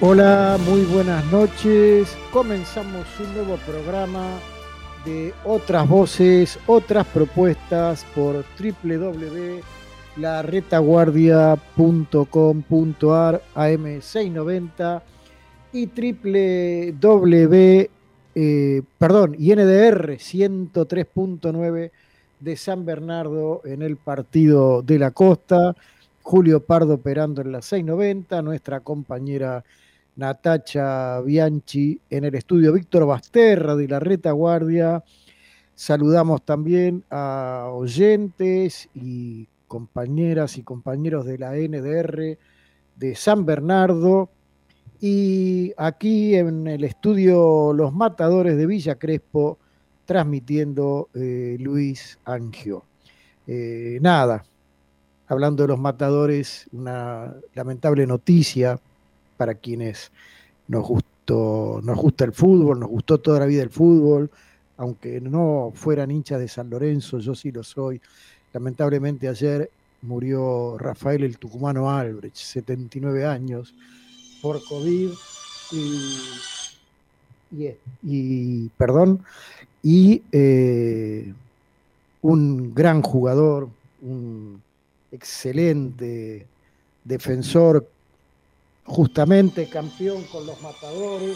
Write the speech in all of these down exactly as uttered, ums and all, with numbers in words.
Hola, muy buenas noches. Comenzamos un nuevo programa de Otras Voces, Otras Propuestas por doble u doble u doble u punto la retaguardia punto com punto a r, A M seiscientos noventa y triple W, eh, perdón, y N D R ciento tres punto nueve de San Bernardo en el Partido de la Costa. Julio Pardo operando en la seiscientos noventa, nuestra compañera Natacha Bianchi en el estudio, Víctor Basterra de la Retaguardia. Saludamos también a oyentes y compañeras y compañeros de la N D R de San Bernardo. Y aquí en el estudio Los Matadores de Villa Crespo, transmitiendo eh, Luis Angio. Eh, nada, hablando de los matadores, una lamentable noticia para quienes nos gustó, nos gusta el fútbol, nos gustó toda la vida el fútbol, aunque no fueran hinchas de San Lorenzo, yo sí lo soy. Lamentablemente ayer murió Rafael el Tucumano Albrecht, setenta y nueve años, por COVID y, y, y perdón, y eh, un gran jugador, un excelente defensor, justamente campeón con los Matadores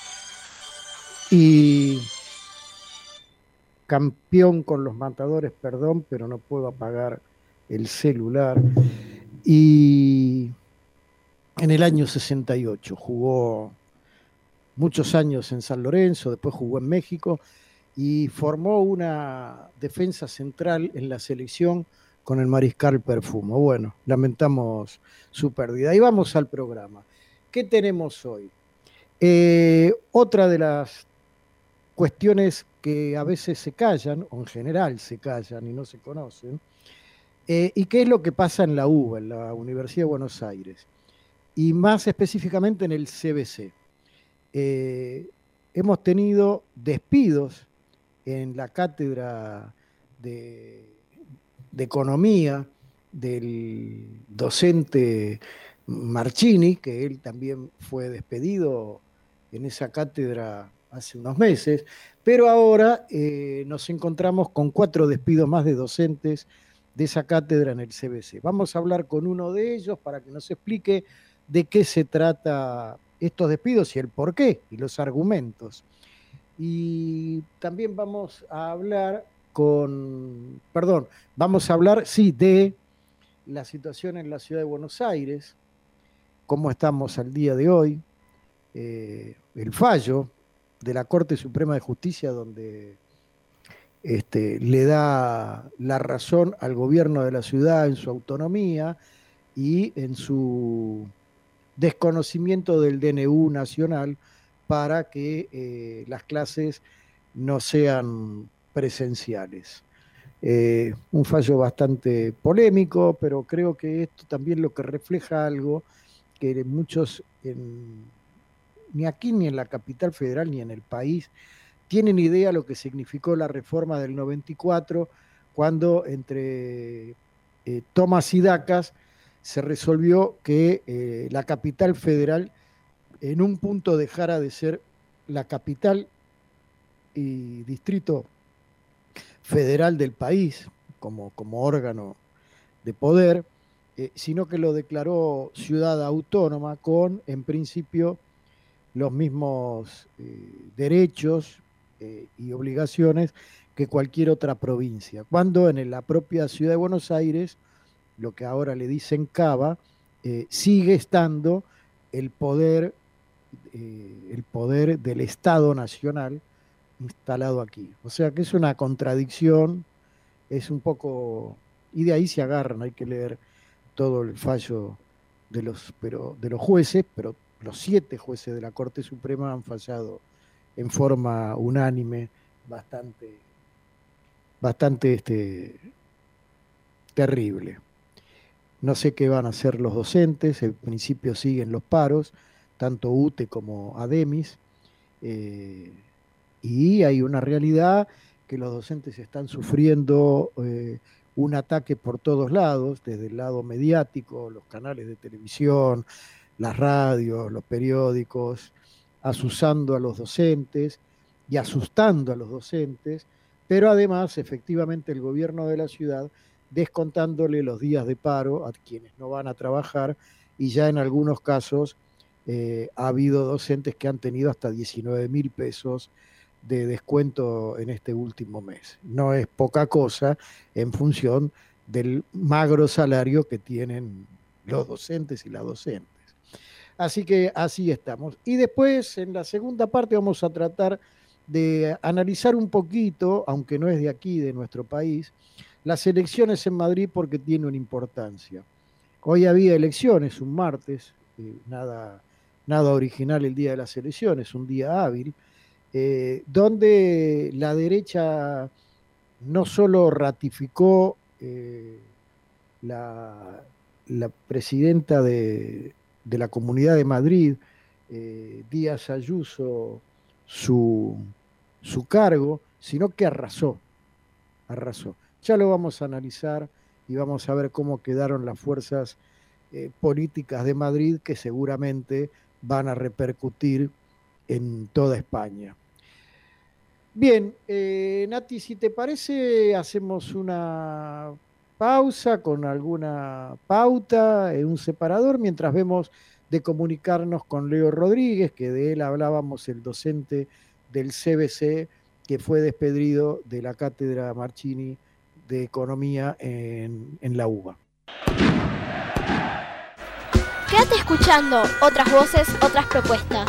y campeón con los Matadores, perdón, pero no puedo apagar el celular. Y en el año sesenta y ocho jugó muchos años en San Lorenzo, después jugó en México y formó una defensa central en la selección con el Mariscal Perfumo. Bueno, lamentamos su pérdida. Y vamos al programa. ¿Qué tenemos hoy? Eh, otra de las cuestiones que a veces se callan, o en general se callan y no se conocen, eh, y qué es lo que pasa en la U B A, en la Universidad de Buenos Aires, y más específicamente en el C B C. Eh, hemos tenido despidos en la cátedra de, de Economía del docente Marchini, que él también fue despedido en esa cátedra hace unos meses, pero ahora eh, nos encontramos con cuatro despidos más de docentes de esa cátedra en el C B C. Vamos a hablar con uno de ellos para que nos explique de qué se trata estos despidos y el porqué y los argumentos. Y también vamos a hablar con, perdón, vamos a hablar, sí, de la situación en la ciudad de Buenos Aires, cómo estamos al día de hoy, eh, el fallo de la Corte Suprema de Justicia donde este, le da la razón al gobierno de la ciudad en su autonomía y en su desconocimiento del D N U nacional para que eh, las clases no sean presenciales. Eh, un fallo bastante polémico, pero creo que esto también lo que refleja algo que muchos, en, ni aquí ni en la capital federal ni en el país, tienen idea de lo que significó la reforma del noventa y cuatro, cuando entre eh, tomas y dacas se resolvió que eh, la capital federal en un punto dejara de ser la capital y distrito federal del país como, como órgano de poder, eh, sino que lo declaró ciudad autónoma con, en principio, los mismos eh, derechos eh, y obligaciones que cualquier otra provincia, cuando en la propia ciudad de Buenos Aires, lo que ahora le dicen Cava, eh, sigue estando el poder, eh, el poder del Estado Nacional instalado aquí. O sea que es una contradicción, es un poco, y de ahí se agarran, hay que leer todo el fallo de los, pero, de los jueces, pero los siete jueces de la Corte Suprema han fallado en forma unánime, bastante, bastante este, terrible. No sé qué van a hacer los docentes, en principio siguen los paros, tanto U T E como ADEMIS, eh, y hay una realidad que los docentes están sufriendo eh, un ataque por todos lados, desde el lado mediático, los canales de televisión, las radios, los periódicos, asusando a los docentes y asustando a los docentes, pero además, efectivamente, el gobierno de la ciudad descontándole los días de paro a quienes no van a trabajar, y ya en algunos casos eh, ha habido docentes que han tenido hasta diecinueve mil pesos de descuento en este último mes. No es poca cosa en función del magro salario que tienen los docentes y las docentes. Así que así estamos. Y después, en la segunda parte, vamos a tratar de analizar un poquito, aunque no es de aquí, de nuestro país, las elecciones en Madrid, porque tiene una importancia. Hoy había elecciones, un martes, eh, nada, nada original el día de las elecciones, un día hábil, eh, donde la derecha no solo ratificó eh, la, la presidenta de, de la Comunidad de Madrid, eh, Díaz Ayuso, su, su cargo, sino que arrasó, arrasó. Ya lo vamos a analizar y vamos a ver cómo quedaron las fuerzas eh, políticas de Madrid, que seguramente van a repercutir en toda España. Bien, eh, Nati, si te parece, hacemos una pausa con alguna pauta, eh, un separador, mientras vemos de comunicarnos con Leo Rodríguez, que de él hablábamos, el docente del C B C, que fue despedido de la cátedra Marchini de Economía en, en la UBA. Quédate escuchando otras voces, otras propuestas.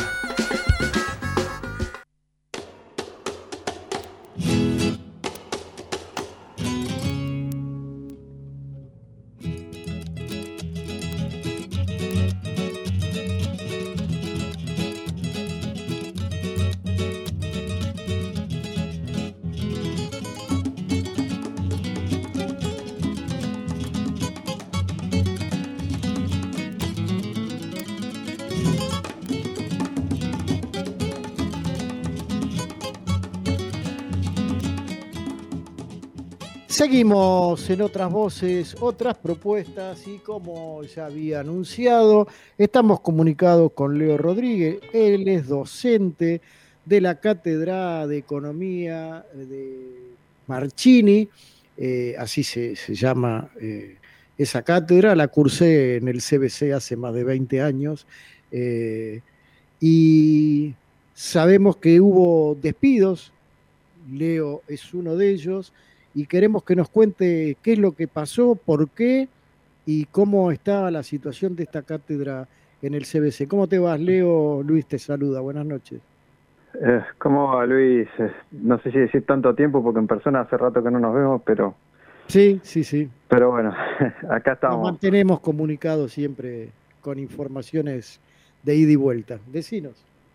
Seguimos en otras voces, otras propuestas, y como ya había anunciado, estamos comunicados con Leo Rodríguez. Él es docente de la Cátedra de Economía de Marchini, eh, así se, se llama eh, esa cátedra. La cursé en el C B C hace más de veinte años, eh, y sabemos que hubo despidos. Leo es uno de ellos, y queremos que nos cuente qué es lo que pasó, por qué y cómo está la situación de esta cátedra en el C B C. ¿Cómo te vas, Leo? Luis te saluda, buenas noches. Eh, ¿Cómo va, Luis? Eh, no sé si decir tanto tiempo, porque en persona hace rato que no nos vemos, pero... Sí, sí, sí. Pero bueno, acá estamos. Nos mantenemos comunicados siempre con informaciones de ida y vuelta. Decinos.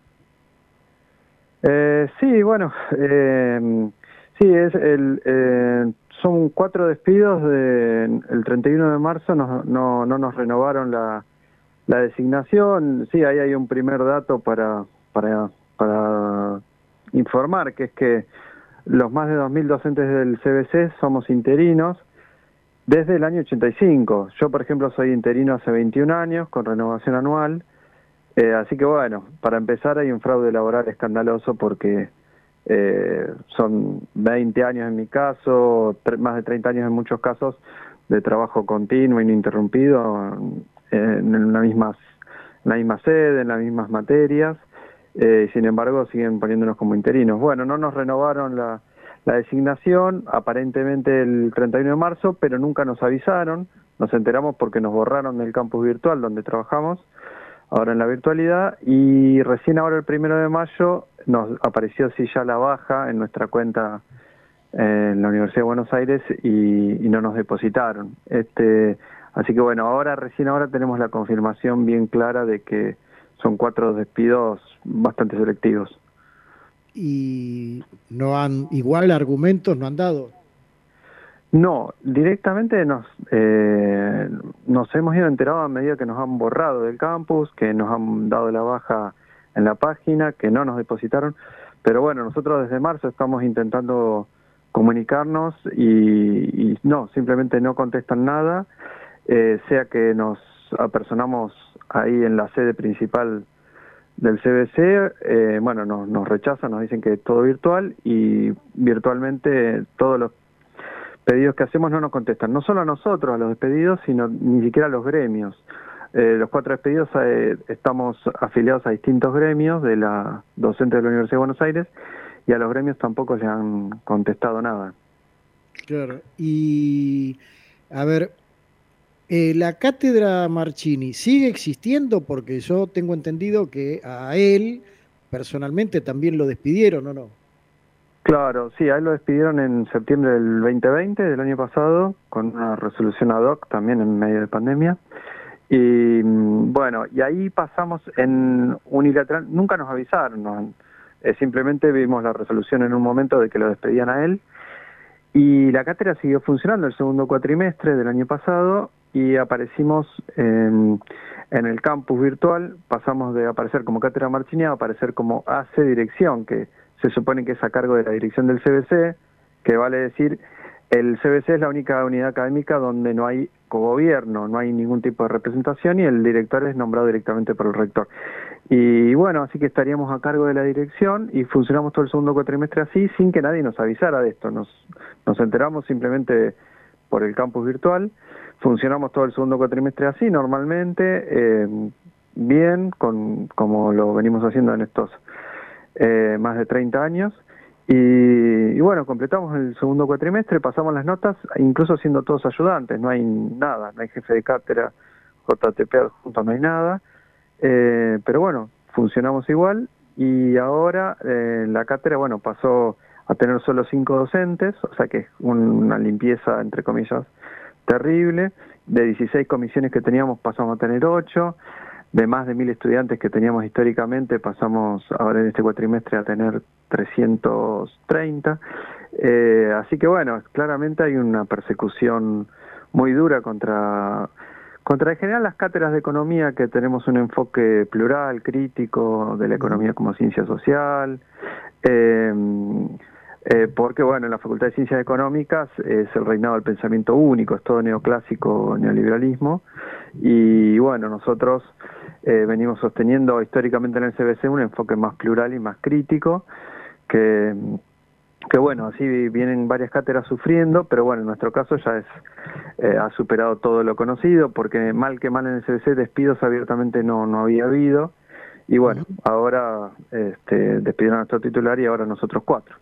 Eh, sí, bueno... Eh, Sí, es el, eh, son cuatro despidos. De, el treinta y uno de marzo no, no, no nos renovaron la, la designación. Sí, ahí hay un primer dato para, para, para informar, que es que los más de dos mil docentes del C B C somos interinos desde el año ochenta y cinco. Yo, por ejemplo, soy interino hace veintiún años, con renovación anual. Eh, así que bueno, para empezar hay un fraude laboral escandaloso, porque... Eh, son veinte años en mi caso, más de treinta años en muchos casos, de trabajo continuo, ininterrumpido, eh, en, la misma, en la misma sede, en las mismas materias, eh, y sin embargo siguen poniéndonos como interinos. Bueno, no nos renovaron la, la designación, aparentemente el treinta y uno de marzo, pero nunca nos avisaron. Nos enteramos porque nos borraron del campus virtual donde trabajamos, ahora en la virtualidad, y recién ahora el primero de mayo nos apareció sí ya la baja en nuestra cuenta en la Universidad de Buenos Aires, y, y no nos depositaron. Este, así que bueno, ahora recién ahora tenemos la confirmación bien clara de que son cuatro despidos bastante selectivos. ¿Y no han, igual argumentos no han dado? No, directamente nos eh, nos hemos ido enterado a medida que nos han borrado del campus, que nos han dado la baja en la página, que no nos depositaron. Pero bueno, nosotros desde marzo estamos intentando comunicarnos y, y no, simplemente no contestan nada, eh, sea que nos apersonamos ahí en la sede principal del C B C, eh, bueno, nos, nos rechazan, nos dicen que es todo virtual y virtualmente todos los pedidos que hacemos no nos contestan, no solo a nosotros, a los despedidos, sino ni siquiera a los gremios. Eh, los cuatro despedidos eh, estamos afiliados a distintos gremios de la docente de la Universidad de Buenos Aires y a los gremios tampoco le han contestado nada. Claro, y a ver, eh, la cátedra Marchini sigue existiendo porque yo tengo entendido que a él personalmente también lo despidieron, ¿o no? Claro, sí, a él lo despidieron en septiembre del veinte veinte, del año pasado, con una resolución ad hoc también en medio de pandemia. Y bueno, y ahí pasamos en unilateral, nunca nos avisaron, ¿no? Eh, simplemente vimos la resolución en un momento de que lo despedían a él. Y la cátedra siguió funcionando el segundo cuatrimestre del año pasado y aparecimos en, en el campus virtual, pasamos de aparecer como cátedra Marchini a aparecer como A C Dirección, que se supone que es a cargo de la dirección del C B C, que vale decir, el C B C es la única unidad académica donde no hay cogobierno, no hay ningún tipo de representación y el director es nombrado directamente por el rector. Y bueno, así que estaríamos a cargo de la dirección y funcionamos todo el segundo cuatrimestre así, sin que nadie nos avisara de esto. Nos, nos enteramos simplemente por el campus virtual, funcionamos todo el segundo cuatrimestre así, normalmente, eh, bien, con, como lo venimos haciendo en estos eh, más de treinta años. Y, y bueno, completamos el segundo cuatrimestre, pasamos las notas, incluso siendo todos ayudantes, no hay nada, no hay jefe de cátedra, J T P adjunto, no hay nada. Eh, pero bueno, funcionamos igual y ahora eh, la cátedra, bueno, pasó a tener solo cinco docentes, o sea que es una limpieza, entre comillas, terrible. De dieciséis comisiones que teníamos pasamos a tener ocho, de más de mil estudiantes que teníamos históricamente pasamos ahora en este cuatrimestre a tener trescientos treinta. Eh, así que bueno, claramente hay una persecución muy dura contra... Contra en general las cátedras de economía, que tenemos un enfoque plural, crítico, de la economía como ciencia social, eh, eh, porque bueno, en la Facultad de Ciencias Económicas es el reinado del pensamiento único, es todo neoclásico, neoliberalismo, y bueno, nosotros eh, venimos sosteniendo históricamente en el C B C un enfoque más plural y más crítico, que... que bueno, así vienen varias cátedras sufriendo, pero bueno, en nuestro caso ya es eh, ha superado todo lo conocido, porque mal que mal en el C B C despidos abiertamente no, no había habido, y bueno, uh-huh. ahora este, despidieron a nuestro titular y ahora nosotros cuatro.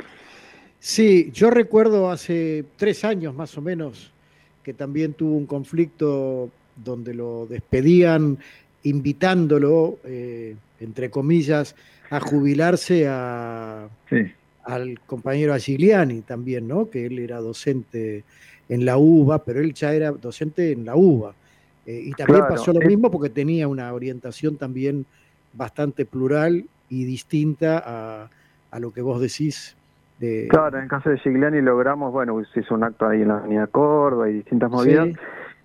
Sí, yo recuerdo hace tres años más o menos que también tuvo un conflicto donde lo despedían invitándolo, eh, entre comillas, a jubilarse a... Sí. al compañero Agigliani también, ¿no? Que él era docente en la UBA, pero él ya era docente en la UBA. Eh, y también claro, pasó lo es... mismo porque tenía una orientación también bastante plural y distinta a, a lo que vos decís. De... Claro, en el caso de Agigliani logramos, bueno, se hizo un acto ahí en la Avenida Córdoba y distintas movidas, sí.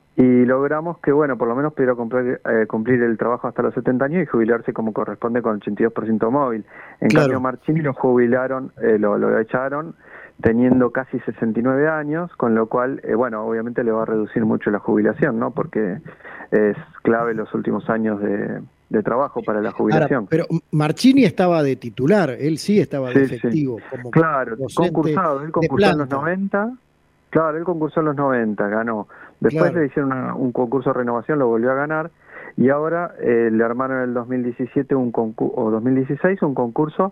Y logramos que, bueno, por lo menos pudiera cumplir, eh, cumplir el trabajo hasta los setenta años y jubilarse como corresponde con el ochenta y dos por ciento móvil. En claro. cambio, Marchini lo jubilaron, eh, lo, lo echaron teniendo casi sesenta y nueve años, con lo cual, eh, bueno, obviamente le va a reducir mucho la jubilación, ¿no? Porque es clave los últimos años de, de trabajo para la jubilación. Ahora, pero Marchini estaba de titular, él sí estaba de sí, efectivo. Sí. Como claro, concursado, él concursó en los noventa. Claro, él concursó en los noventa, ganó. Después claro. le hicieron una, un concurso de renovación, lo volvió a ganar, y ahora eh, le armaron en el dos mil diecisiete un concurso, o dos mil dieciséis un concurso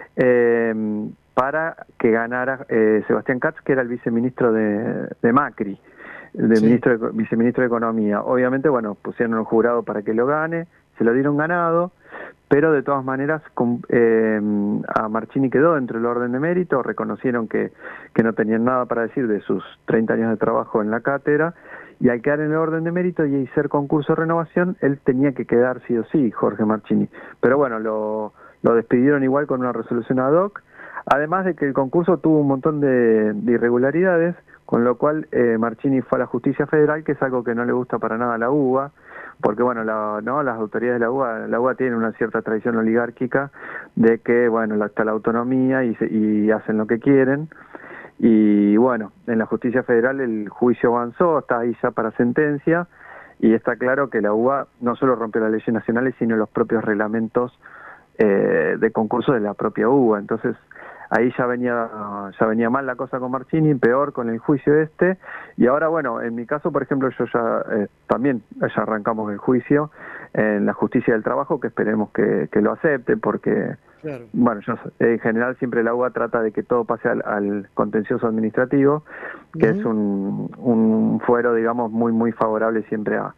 eh, para que ganara eh, Sebastián Katz, que era el viceministro de, de Macri, de sí. ministro de, viceministro de Economía. Obviamente, bueno, pusieron un jurado para que lo gane, se lo dieron ganado, pero de todas maneras con, eh, a Marchini quedó dentro del orden de mérito, reconocieron que, que no tenían nada para decir de sus treinta años de trabajo en la cátedra, y al quedar en el orden de mérito y ser concurso de renovación, él tenía que quedar sí o sí, Jorge Marchini. Pero bueno, lo, lo despidieron igual con una resolución ad hoc, además de que el concurso tuvo un montón de, de irregularidades, con lo cual eh, Marchini fue a la Justicia Federal, que es algo que no le gusta para nada a la UBA, porque bueno, la, no, las autoridades de la UBA, la UBA tiene una cierta tradición oligárquica de que, bueno, está la autonomía y, se, y hacen lo que quieren, y bueno, en la Justicia Federal el juicio avanzó, está ahí ya para sentencia, y está claro que la U B A no solo rompió las leyes nacionales, sino los propios reglamentos eh, de concurso de la propia U B A. Entonces, ahí ya venía ya venía mal la cosa con Marchini, peor con el juicio este, y ahora, bueno, en mi caso, por ejemplo, yo ya eh, también ya arrancamos el juicio en la justicia del trabajo, que esperemos que, que lo acepte, porque, claro. bueno, yo, en general siempre la U B A trata de que todo pase al, al contencioso administrativo, que uh-huh. es un, un fuero, digamos, muy, muy favorable siempre a,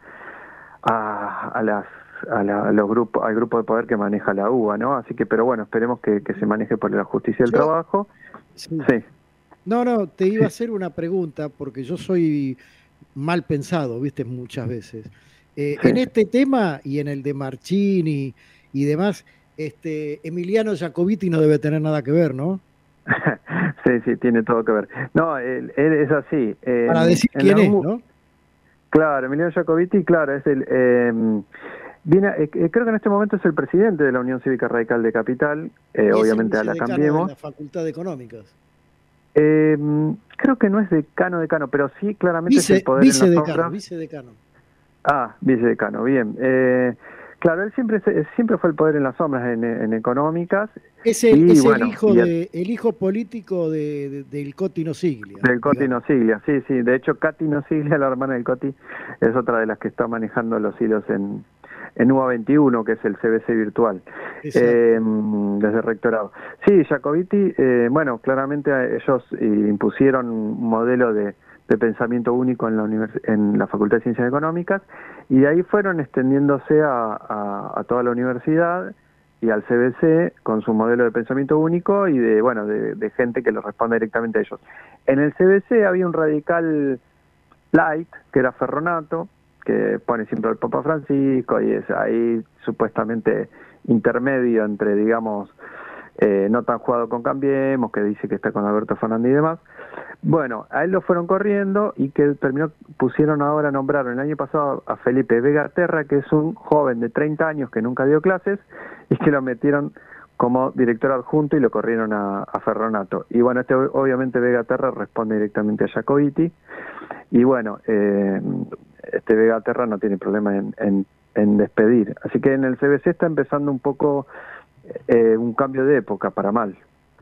a, a las A, la, a los grupos, al grupo de poder que maneja la U B A, ¿no? Así que, pero bueno, esperemos que, que se maneje por la justicia del yo, trabajo. Sí. sí. No, no, te iba a hacer una pregunta, porque yo soy mal pensado, viste, muchas veces. Eh, sí. En este tema y en el de Marchini y demás, este Emiliano Jacobiti no debe tener nada que ver, ¿no? sí, sí, tiene todo que ver. No, él, él es así. Eh, Para decir quién es, ¿no? Claro, Emiliano Jacobiti, claro, es el... Eh, Viene, eh, creo que en este momento es el presidente de la Unión Cívica Radical de Capital, eh, obviamente a la Cambiemos. De la Facultad de Económicas. Eh, creo que no es decano, decano, pero sí claramente vice, es el poder vice en la decano, sombra. Vicedecano. Ah, vicedecano, bien. Eh, claro, él siempre siempre fue el poder en las sombras en, en Económicas. Es el, y, es bueno, el hijo y de, el hijo político de, de, del Coti Nosiglia. Del Coti Nosiglia, sí, sí. De hecho, Katy Nosiglia, la hermana del Coti, es otra de las que está manejando los hilos en... en U B A veintiuno, que es el C B C virtual, eh, desde el rectorado. Sí, Jacobiti, eh, bueno, claramente ellos eh, impusieron un modelo de, de pensamiento único en la, univers en la Facultad de Ciencias Económicas, y de ahí fueron extendiéndose a, a, a toda la universidad y al C B C con su modelo de pensamiento único y de, bueno, de, de gente que le responde directamente a ellos. En el C B C había un radical light, que era Ferronato, que pone siempre al Papa Francisco y es ahí supuestamente intermedio entre, digamos, eh, no tan jugado con Cambiemos, que dice que está con Alberto Fernández y demás. Bueno, a él lo fueron corriendo y que terminó, pusieron ahora, nombraron el año pasado a Felipe Vega Terra, que es un joven de treinta años que nunca dio clases y que lo metieron como director adjunto y lo corrieron a, a Ferronato. Y bueno, este obviamente Vega Terra responde directamente a Jacobiti y bueno, eh, este Vega Terra no tiene problema en, en, en despedir. Así que en el C B C está empezando un poco eh, un cambio de época para mal.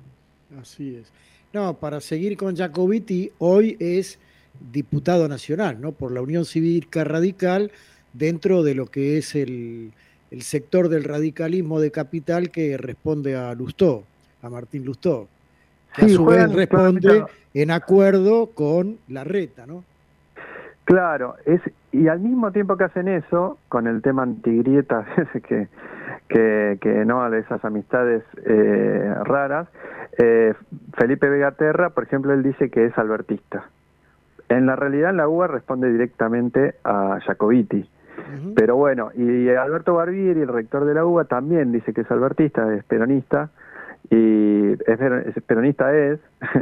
Así es. No, para seguir con Jacobiti, hoy es diputado nacional, ¿no? Por la Unión Cívica Radical, dentro de lo que es el, el sector del radicalismo de Capital que responde a Lustó, a Martín Lustó, que sí, a su vez responde en acuerdo con Larreta, ¿no? Claro, es y al mismo tiempo que hacen eso, con el tema antigrieta, que, que, que no, de esas amistades eh, raras, eh, Felipe Vega Terra, por ejemplo, él dice que es albertista. En la realidad, en la U B A responde directamente a Jacobiti. Uh-huh. Pero bueno, y Alberto Barbieri, el rector de la U B A, también dice que es albertista, es peronista, y es peronista es,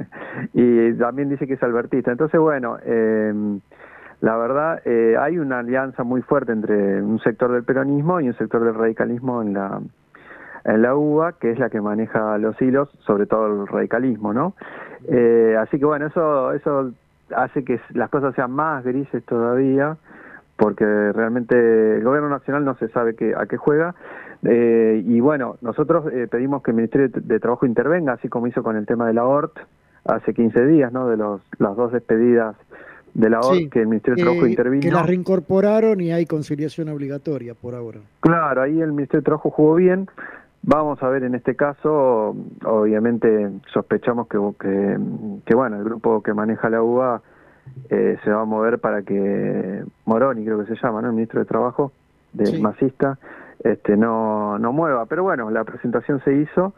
y también dice que es albertista. Entonces, bueno... Eh, La verdad, eh, hay una alianza muy fuerte entre un sector del peronismo y un sector del radicalismo en la en la U B A, que es la que maneja los hilos, sobre todo el radicalismo, ¿no? Eh, así que bueno, eso eso hace que las cosas sean más grises todavía, porque realmente el gobierno nacional no se sabe qué, a qué juega. Eh, y bueno, nosotros eh, pedimos que el Ministerio de Trabajo intervenga, así como hizo con el tema de la O R T hace quince días, ¿no? De los las dos despedidas de la O R T, sí, que el Ministerio de Trabajo que, intervino. Que la reincorporaron y hay conciliación obligatoria por ahora. Claro, ahí el Ministerio de Trabajo jugó bien. Vamos a ver en este caso, obviamente sospechamos que, que, que bueno, el grupo que maneja la U B A eh, se va a mover para que Moroni, creo que se llama, ¿no? El Ministro de Trabajo, de sí. masista, este, no, no mueva. Pero bueno, la presentación se hizo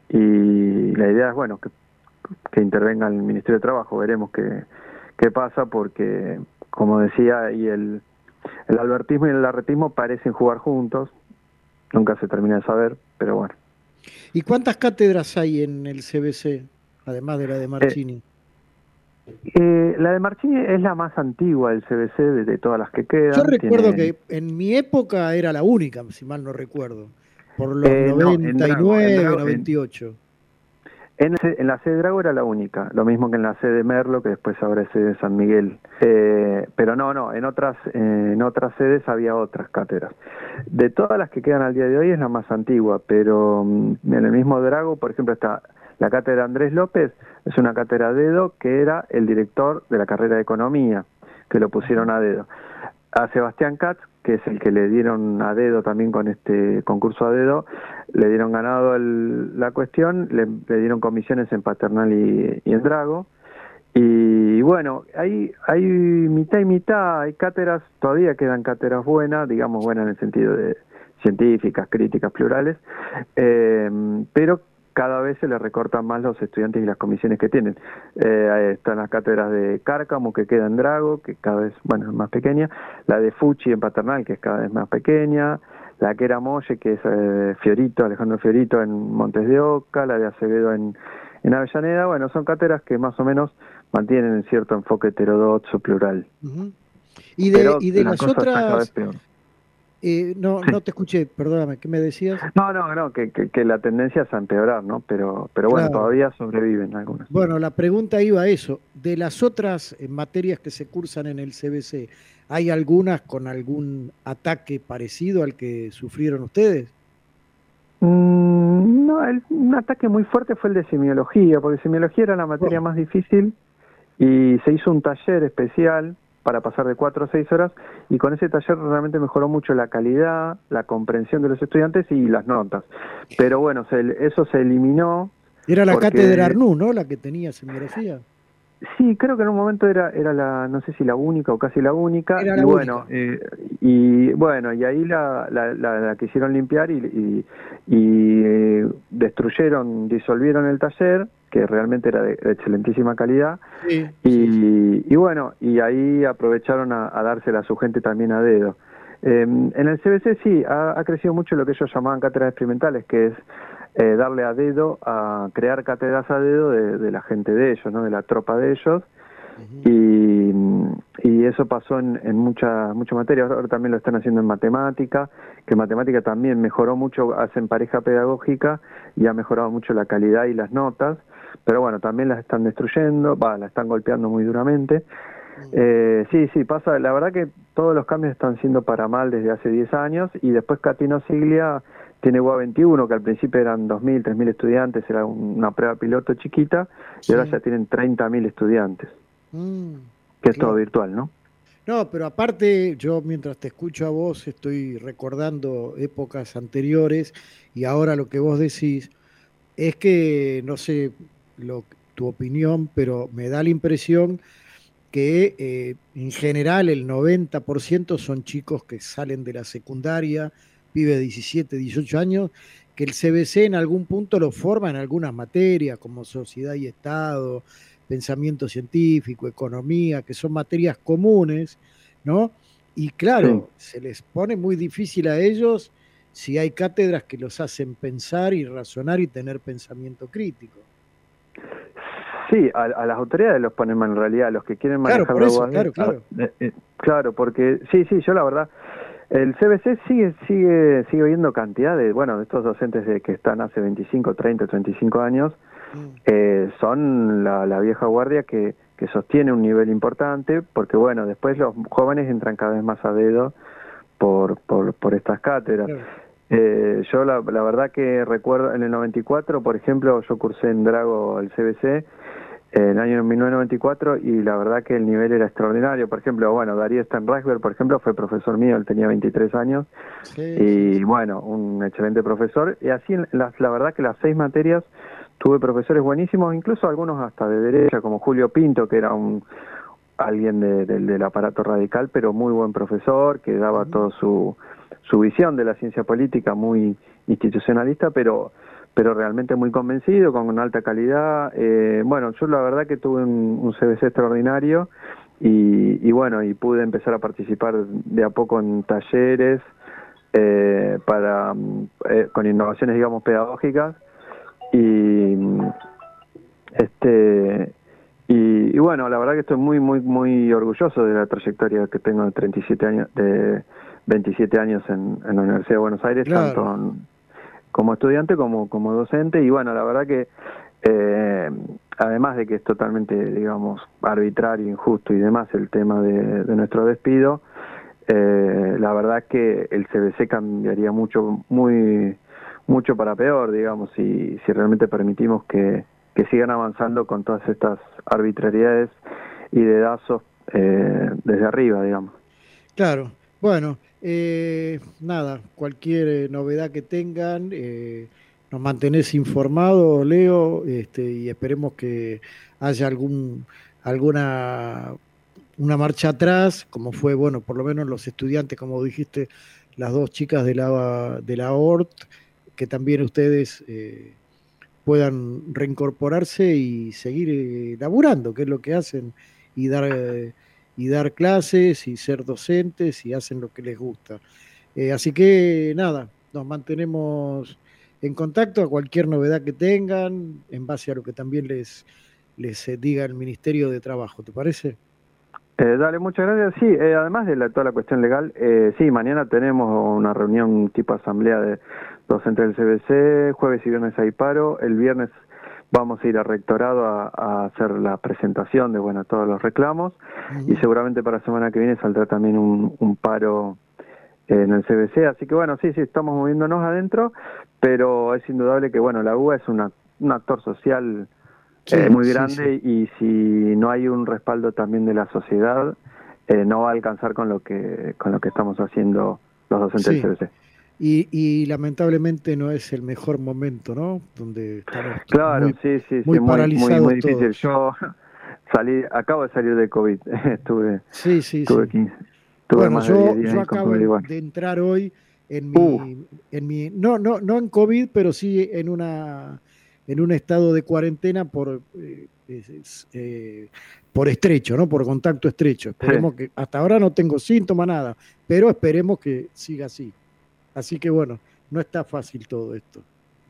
y la idea es, bueno, que, que intervenga el Ministerio de Trabajo. Veremos qué qué pasa, porque, como decía, y el, el albertismo y el larretismo parecen jugar juntos, nunca se termina de saber, pero bueno. ¿Y cuántas cátedras hay en el C B C, además de la de Marchini? Eh, eh, la de Marchini es la más antigua del C B C, de, de todas las que quedan. Yo recuerdo Tiene... que en mi época era la única, si mal no recuerdo, por los eh, noventa y nueve, no, en Drago, noventa y ocho. En, en la sede de Drago era la única, lo mismo que en la sede de Merlo, que después ahora es sede de San Miguel. Eh, pero no, no, en otras, eh, en otras sedes había otras cátedras. De todas las que quedan al día de hoy es la más antigua, pero um, en el mismo Drago, por ejemplo, está la cátedra Andrés López, es una cátedra a dedo que era el director de la carrera de Economía, que lo pusieron a dedo. A Sebastián Katz, que es el que le dieron a dedo también con este concurso a dedo, le dieron ganado el, la cuestión, le, le dieron comisiones en Paternal y, y en Drago. Y bueno, hay, hay mitad y mitad, hay cátedras, todavía quedan cátedras buenas, digamos buenas en el sentido de científicas, críticas, plurales, eh, pero cada vez se les recortan más los estudiantes y las comisiones que tienen. Eh, están las cátedras de Cárcamo, que queda en Drago, que cada vez, bueno, es más pequeña, la de Fucci en Paternal, que es cada vez más pequeña, la que era Molle, que es eh, Fiorito, Alejandro Fiorito en Montes de Oca, la de Acevedo en, en Avellaneda. Bueno, son cátedras que más o menos mantienen un cierto enfoque heterodoxo, plural. Uh-huh. Y de, Pero y de la las cosa está cada vez otras... peor. Eh, no, Sí. no te escuché, perdóname, ¿qué me decías? No, no, no, que, que, que la tendencia es a empeorar, ¿no? Pero, pero bueno, Claro. todavía sobreviven algunas. Bueno, la pregunta iba a eso. De las otras eh, materias que se cursan en el C B C, ¿hay algunas con algún ataque parecido al que sufrieron ustedes? Mm, no, el, un ataque muy fuerte fue el de semiología, porque semiología era la materia Oh. más difícil y se hizo un taller especial para pasar de cuatro a seis horas, y con ese taller realmente mejoró mucho la calidad, la comprensión de los estudiantes y las notas. Pero bueno, se, eso se eliminó. Era la porque, cátedra Arnú, ¿no? La que tenía semiología. Sí, creo que en un momento era era la, no sé si la única o casi la única, Era y la bueno, única. eh, y bueno, y ahí la, la, la, la quisieron limpiar y, y, y eh, destruyeron, disolvieron el taller, que realmente era de, de excelentísima calidad, Sí, y, sí, sí. y bueno, y ahí aprovecharon a, a dársela a su gente también a dedo. Eh, en el C B C sí, ha, ha crecido mucho lo que ellos llamaban cátedras experimentales, que es eh, darle a dedo, a crear cátedras a dedo de, de la gente de ellos, ¿no? De la tropa de ellos. Uh-huh. Y, y eso pasó en, en muchas muchas materias. Ahora también lo están haciendo en matemática, que matemática también mejoró mucho, hacen pareja pedagógica y ha mejorado mucho la calidad y las notas, pero bueno, también las están destruyendo, va, la están golpeando muy duramente. Eh, sí, sí, pasa, la verdad que todos los cambios están siendo para mal desde hace diez años, y después Catino Siglia tiene U A veintiuno, que al principio eran dos mil, tres mil estudiantes, era una prueba piloto chiquita, y Sí. ahora ya tienen treinta mil estudiantes, Mm, que es claro. todo virtual, ¿no? No, pero aparte, yo mientras te escucho a vos estoy recordando épocas anteriores, y ahora lo que vos decís es que, no sé lo, tu opinión, pero me da la impresión que eh, en general el noventa por ciento son chicos que salen de la secundaria, pibes de diecisiete, dieciocho años, que el C B C en algún punto lo forma en algunas materias como sociedad y Estado, pensamiento científico, economía, que son materias comunes, ¿no? Y claro, Sí. se les pone muy difícil a ellos si hay cátedras que los hacen pensar y razonar y tener pensamiento crítico. Sí, a, a las autoridades los ponen en realidad, a los que quieren Claro, manejar por la eso, U A D. claro, claro. a- eh, eh, claro, porque sí, sí, yo la verdad, el C B C sigue sigue sigue viendo cantidad de, bueno, de estos docentes de, que están hace veinticinco, treinta, treinta y cinco años, Mm. eh, son la, la vieja guardia que, que sostiene un nivel importante, porque bueno, después los jóvenes entran cada vez más a dedo por, por, por estas cátedras. Claro. Eh, yo la, la verdad que recuerdo, en el noventa y cuatro, por ejemplo, yo cursé en Drago el C B C, en el año mil novecientos noventa y cuatro, y la verdad que el nivel era extraordinario. Por ejemplo, bueno, Darío Stenreisberg, por ejemplo, fue profesor mío, él tenía veintitrés años, Sí, y sí, sí. bueno, un excelente profesor. Y así, en las, la verdad que las seis materias tuve profesores buenísimos, incluso algunos hasta de derecha, como Julio Pinto, que era un alguien de, de, del aparato radical, pero muy buen profesor, que daba Ujú. toda su, su visión de la ciencia política, muy institucionalista, pero pero realmente muy convencido, con una alta calidad. Eh, bueno, yo la verdad que tuve un, un C B C extraordinario, y, y bueno, y pude empezar a participar de a poco en talleres eh, para eh, con innovaciones, digamos, pedagógicas, y este y, y bueno, la verdad que estoy muy muy muy orgulloso de la trayectoria que tengo de treinta y siete años, de veintisiete años en, en la Universidad de Buenos Aires, Claro. tanto en, como estudiante como como docente. Y bueno, la verdad que eh, además de que es totalmente, digamos, arbitrario, injusto y demás el tema de, de nuestro despido, eh, la verdad es que el C B C cambiaría mucho, muy mucho para peor, digamos, si, si realmente permitimos que, que sigan avanzando con todas estas arbitrariedades y dedazos eh, desde arriba, digamos. Claro, bueno, eh, nada, cualquier eh, novedad que tengan, eh, nos mantenés informados, Leo, este, y esperemos que haya algún alguna una marcha atrás, como fue, bueno, por lo menos los estudiantes, como dijiste, las dos chicas de la, de la O R T, que también ustedes eh, puedan reincorporarse y seguir eh, laburando, que es lo que hacen, y dar, eh, y dar clases y ser docentes y hacen lo que les gusta. Eh, así que nada, nos mantenemos en contacto a cualquier novedad que tengan, en base a lo que también les, les eh, diga el Ministerio de Trabajo, ¿te parece? Eh, dale, muchas gracias. Sí, eh, además de la, toda la cuestión legal, eh, sí, mañana tenemos una reunión tipo asamblea de docentes del C B C, jueves y viernes hay paro, el viernes vamos a ir al rectorado a, a hacer la presentación de, bueno, todos los reclamos, uh-huh. y seguramente para la semana que viene saldrá también un, un paro eh, en el C B C, así que bueno, sí, sí, estamos moviéndonos adentro, pero es indudable que, bueno, la U B A es una, un actor social sí, eh, muy grande, sí, sí. y si no hay un respaldo también de la sociedad, eh, no va a alcanzar con lo que con lo que estamos haciendo los docentes sí. del C B C. Y, y lamentablemente no es el mejor momento, ¿no? Donde estamos claro, muy, sí, sí, muy sí, paralizados. Muy, muy difícil. Todos. Yo salí, acabo de salir de COVID. estuve, sí, sí, estuve sí. quince, estuve bueno, más yo, de diez días yo acabo de, de entrar hoy en mi, uh. en mi, no, no, no en COVID, pero sí en una, en un estado de cuarentena por, eh, eh, por estrecho, ¿no? Por contacto estrecho. Esperemos sí. que hasta ahora no tengo síntomas nada, pero esperemos que siga así. Así que bueno, no está fácil todo esto.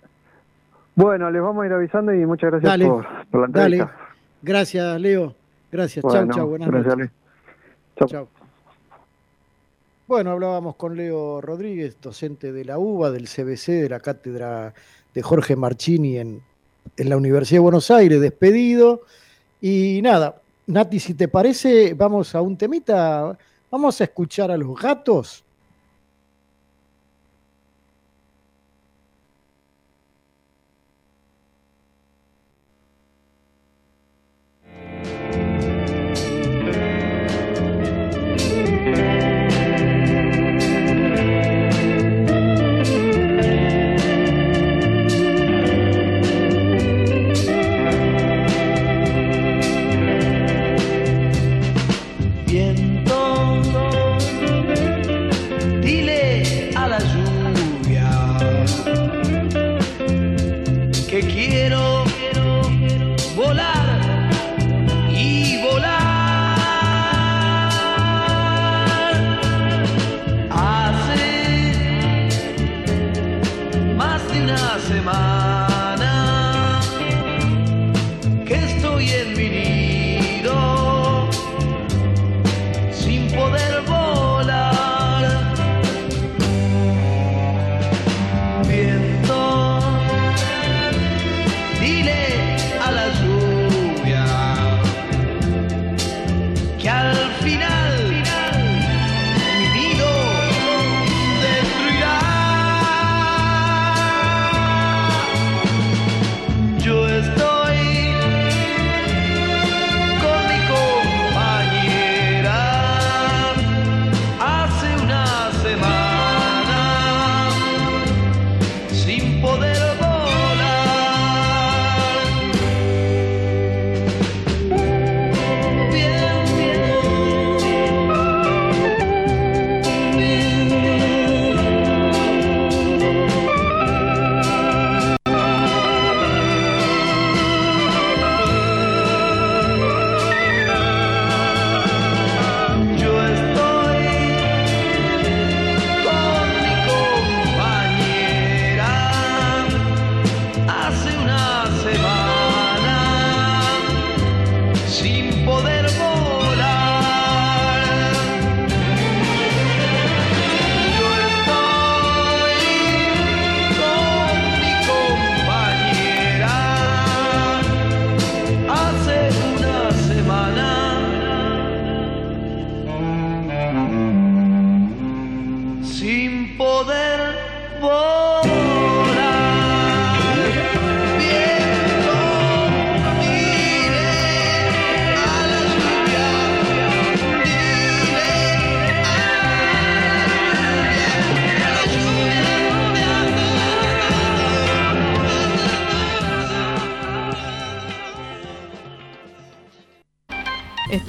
Bueno, les vamos a ir avisando y muchas gracias dale, por, por la entrevista. Dale. Gracias, Leo. Gracias. Bueno, chau, chau. Buenas gracias, noches. Chau. Chau. Bueno, hablábamos con Leo Rodríguez, docente de la U B A, del C B C, de la cátedra de Jorge Marchini en, en la Universidad de Buenos Aires, despedido. Y nada, Nati, si te parece, vamos a un temita. Vamos a escuchar a Los Gatos.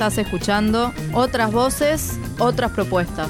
Estás escuchando Otras Voces, Otras Propuestas.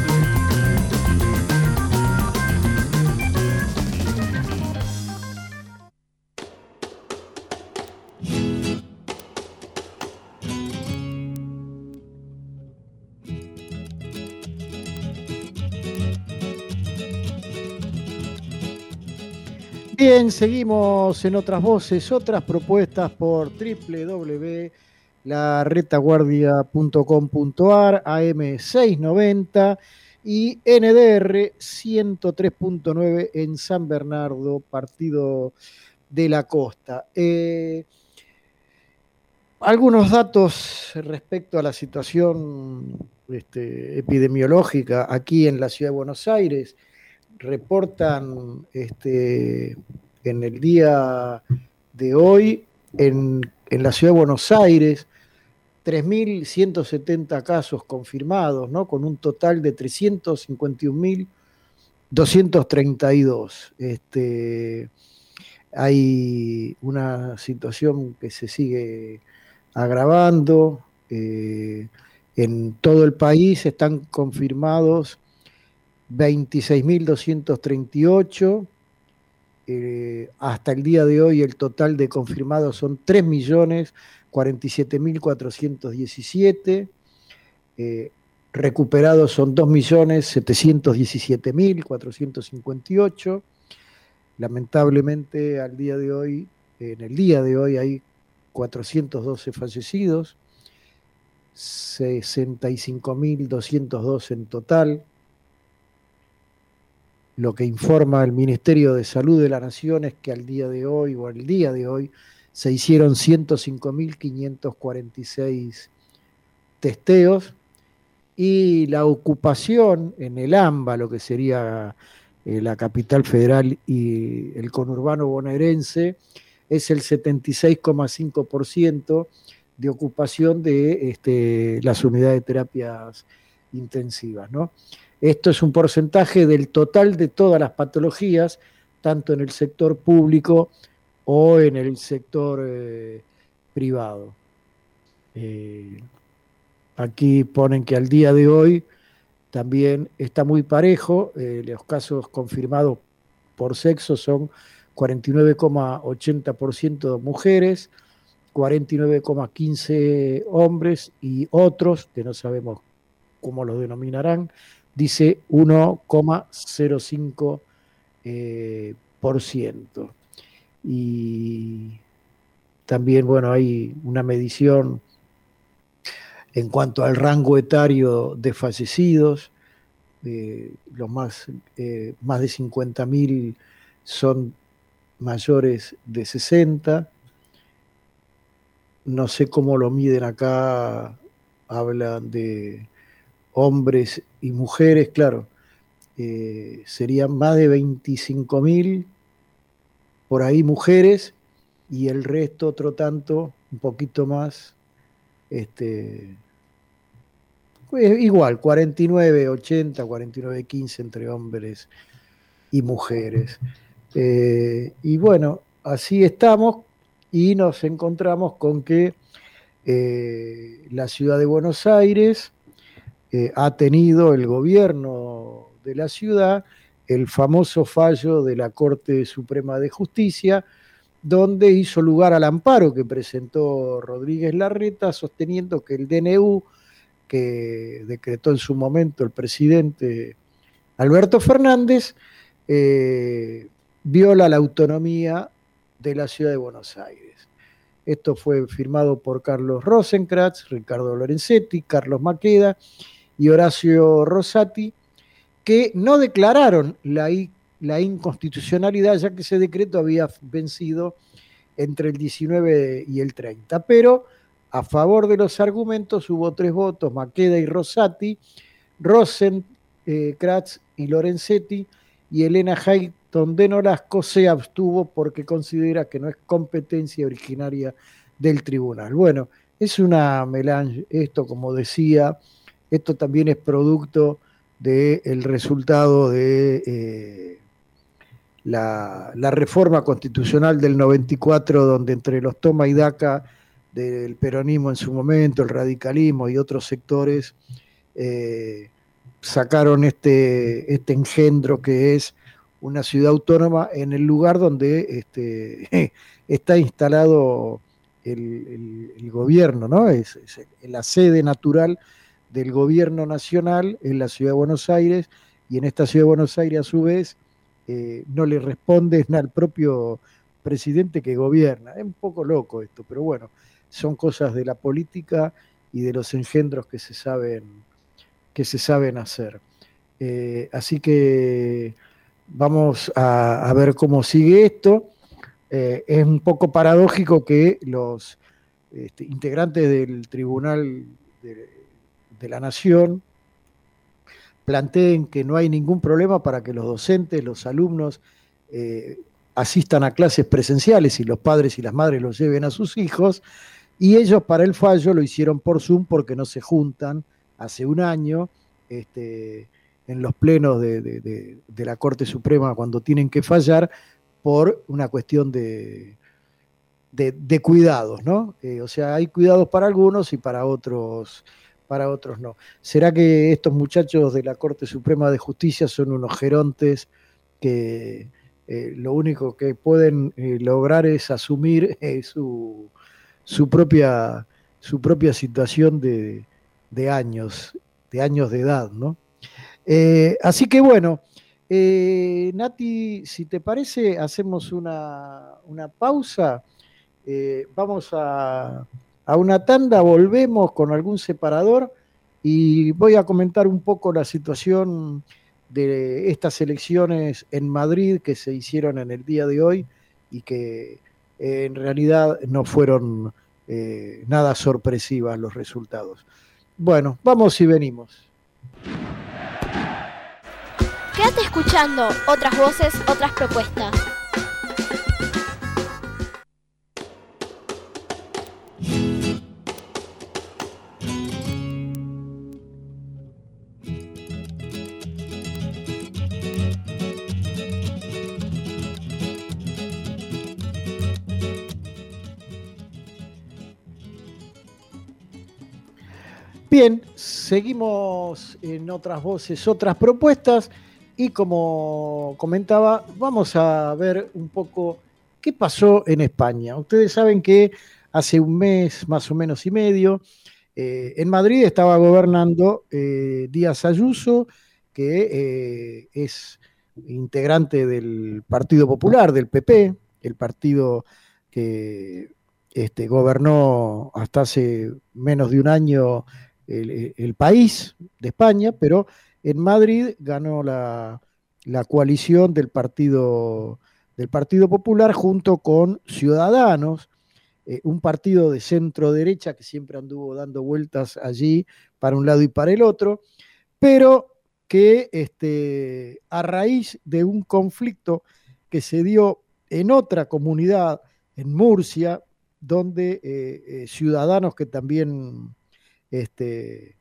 Bien, seguimos en Otras Voces, Otras Propuestas por doble u doble u doble u punto la retaguardia punto com punto a r, A M seiscientos noventa y N D R ciento tres punto nueve en San Bernardo, Partido de la Costa. Eh, algunos datos respecto a la situación este, epidemiológica aquí en la Ciudad de Buenos Aires. Reportan este, en el día de hoy en, en la Ciudad de Buenos Aires tres mil ciento setenta casos confirmados, ¿no? Con un total de trescientos cincuenta y un mil doscientos treinta y dos. Este, hay una situación que se sigue agravando. Eh, en todo el país están confirmados veintiséis mil doscientos treinta y ocho, eh, hasta el día de hoy el total de confirmados son tres millones cuarenta y siete mil cuatrocientos diecisiete, eh, recuperados son dos millones setecientos diecisiete mil cuatrocientos cincuenta y ocho, lamentablemente al día de hoy, en el día de hoy hay cuatrocientos doce fallecidos, sesenta y cinco mil doscientos dos en total. Lo que informa el Ministerio de Salud de la Nación es que al día de hoy, o al día de hoy, se hicieron ciento cinco mil quinientos cuarenta y seis testeos y la ocupación en el AMBA, lo que sería eh, la capital federal y el conurbano bonaerense, es el setenta y seis coma cinco por ciento de ocupación de este, las unidades de terapias intensivas, ¿no? Esto es un porcentaje del total de todas las patologías, tanto en el sector público o en el sector eh, privado. Eh, aquí ponen que al día de hoy también está muy parejo. Eh, los casos confirmados por sexo son cuarenta y nueve coma ochenta por ciento mujeres, cuarenta y nueve coma quince por ciento hombres y otros, que no sabemos cómo los denominarán, dice uno coma cero cinco eh, por ciento. Y también, bueno, hay una medición en cuanto al rango etario de fallecidos. Eh, los más, eh, más de cincuenta mil son mayores de sesenta. No sé cómo lo miden acá, hablan de hombres y mujeres, claro, eh, serían más de veinticinco mil por ahí mujeres y el resto otro tanto, un poquito más, este, pues igual, cuarenta y nueve ochenta, cuarenta y nueve quince entre hombres y mujeres. Eh, y bueno, así estamos y nos encontramos con que eh, la ciudad de Buenos Aires eh, ha tenido el gobierno de la ciudad el famoso fallo de la Corte Suprema de Justicia, donde hizo lugar al amparo que presentó Rodríguez Larreta, sosteniendo que el D N U, que decretó en su momento el presidente Alberto Fernández, eh, viola la autonomía de la ciudad de Buenos Aires. Esto fue firmado por Carlos Rosenkrantz, Ricardo Lorenzetti, Carlos Maqueda y Horacio Rosati, que no declararon la, la inconstitucionalidad, ya que ese decreto había vencido entre el diecinueve y el treinta. Pero a favor de los argumentos hubo tres votos, Maqueda y Rosati, Rosenkrantz y Lorenzetti, y Elena Hayton de Nolasco se abstuvo porque considera que no es competencia originaria del tribunal. Bueno, es una melange, esto como decía, esto también es producto del resultado de eh, la, la reforma constitucional del noventa y cuatro, donde entre los toma y daca del peronismo en su momento, el radicalismo y otros sectores, eh, sacaron este, este engendro que es una ciudad autónoma en el lugar donde este, está instalado el, el, el gobierno, ¿no? Es, es la sede natural del gobierno nacional en la ciudad de Buenos Aires, y en esta ciudad de Buenos Aires a su vez eh, no le responden al propio presidente que gobierna. Es un poco loco esto, pero bueno, son cosas de la política y de los engendros que se saben, que se saben hacer. Eh, así que vamos a, a ver cómo sigue esto. Eh, es un poco paradójico que los este, integrantes del Tribunal de, de la Nación planteen que no hay ningún problema para que los docentes, los alumnos, eh, asistan a clases presenciales y los padres y las madres los lleven a sus hijos, y ellos para el fallo lo hicieron por Zoom porque no se juntan hace un año este, en los plenos de, de, de, de la Corte Suprema cuando tienen que fallar por una cuestión de, de, de cuidados, ¿no? Eh, o sea, hay cuidados para algunos y para otros, para otros no. ¿Será que estos muchachos de la Corte Suprema de Justicia son unos gerontes que eh, lo único que pueden eh, lograr es asumir eh, su, su, propia, su propia situación de, de años, de años de edad, ¿no? Eh, así que bueno, eh, Nati, si te parece, hacemos una, una pausa, eh, vamos a, a una tanda, volvemos con algún separador y voy a comentar un poco la situación de estas elecciones en Madrid que se hicieron en el día de hoy y que eh, en realidad no fueron eh, nada sorpresivas los resultados. Bueno, vamos y venimos. Quédate escuchando otras voces, otras propuestas. Bien, seguimos en otras voces, otras propuestas. Y como comentaba, vamos a ver un poco qué pasó en España. Ustedes saben que hace un mes más o menos y medio, eh, en Madrid estaba gobernando eh, Díaz Ayuso, que eh, es integrante del Partido Popular, del P P, el partido que este, gobernó hasta hace menos de un año el, el país de España, pero en Madrid ganó la, la coalición del Partido, del Partido Popular junto con Ciudadanos, eh, un partido de centro derecha que siempre anduvo dando vueltas allí para un lado y para el otro, pero que este, a raíz de un conflicto que se dio en otra comunidad, en Murcia, donde eh, eh, Ciudadanos, que también este,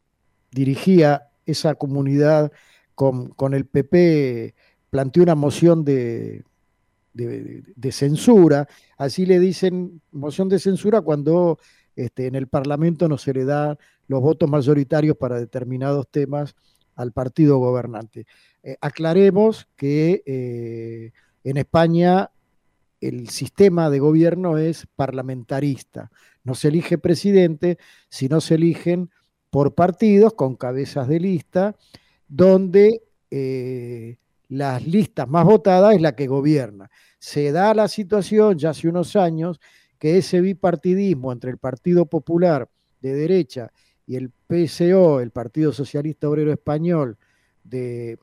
dirigía esa comunidad con, con el P P, planteó una moción de, de, de censura. Así le dicen moción de censura cuando este, en el Parlamento no se le da los votos mayoritarios para determinados temas al partido gobernante. Eh, aclaremos que eh, en España el sistema de gobierno es parlamentarista. No se elige presidente, sino se eligen por partidos con cabezas de lista, donde eh, las listas más votadas es la que gobierna. Se da la situación ya hace unos años que ese bipartidismo entre el Partido Popular de derecha y el P S O, el Partido Socialista Obrero Español, de,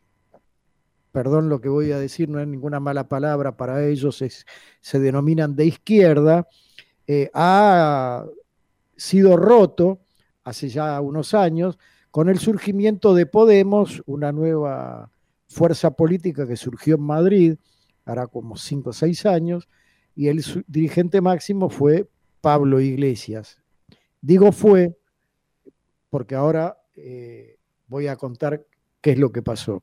perdón lo que voy a decir, no es ninguna mala palabra para ellos, es, se denominan de izquierda, eh, ha sido roto hace ya unos años, con el surgimiento de Podemos, una nueva fuerza política que surgió en Madrid, hará como cinco o seis años, y el dirigente máximo fue Pablo Iglesias. Digo fue, porque ahora eh, voy a contar qué es lo que pasó.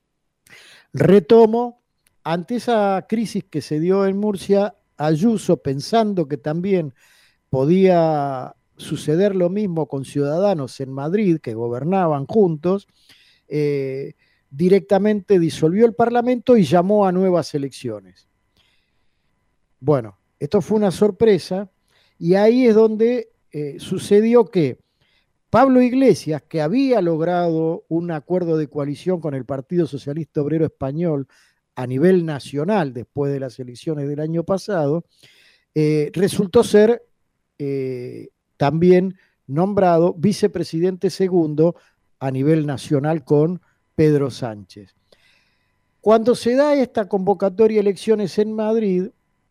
Retomo, ante esa crisis que se dio en Murcia, Ayuso, pensando que también podía suceder lo mismo con Ciudadanos en Madrid, que gobernaban juntos, eh, directamente disolvió el Parlamento y llamó a nuevas elecciones. Bueno, esto fue una sorpresa y ahí es donde eh, sucedió que Pablo Iglesias, que había logrado un acuerdo de coalición con el Partido Socialista Obrero Español a nivel nacional después de las elecciones del año pasado, eh, resultó ser eh, también nombrado vicepresidente segundo a nivel nacional con Pedro Sánchez. Cuando se da esta convocatoria de elecciones en Madrid,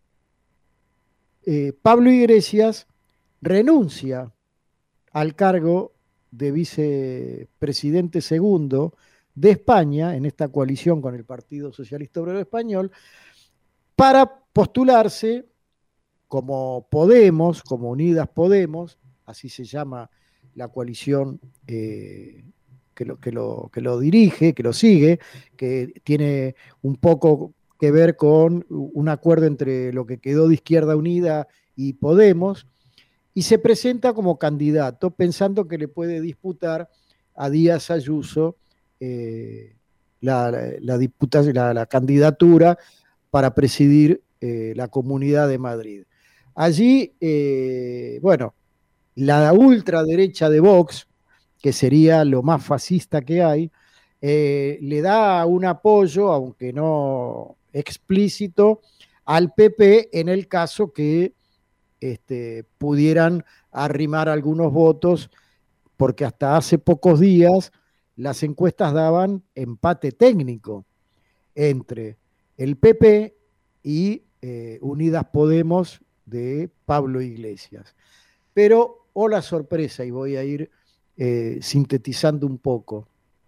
eh, Pablo Iglesias renuncia al cargo de vicepresidente segundo de España, en esta coalición con el Partido Socialista Obrero Español, para postularse como Podemos, como Unidas Podemos, así se llama la coalición eh, que, lo, que, lo, que lo dirige, que lo sigue, que tiene un poco que ver con un acuerdo entre lo que quedó de Izquierda Unida y Podemos, y se presenta como candidato pensando que le puede disputar a Díaz Ayuso eh, la, la, la, disputa, la, la candidatura para presidir eh, la Comunidad de Madrid. Allí, eh, bueno, la ultraderecha de Vox, que sería lo más fascista que hay, eh, le da un apoyo, aunque no explícito, al P P en el caso que Este, pudieran arrimar algunos votos, porque hasta hace pocos días las encuestas daban empate técnico entre el P P y eh, Unidas Podemos de Pablo Iglesias. Pero, oh la sorpresa, y voy a ir eh, sintetizando un poco,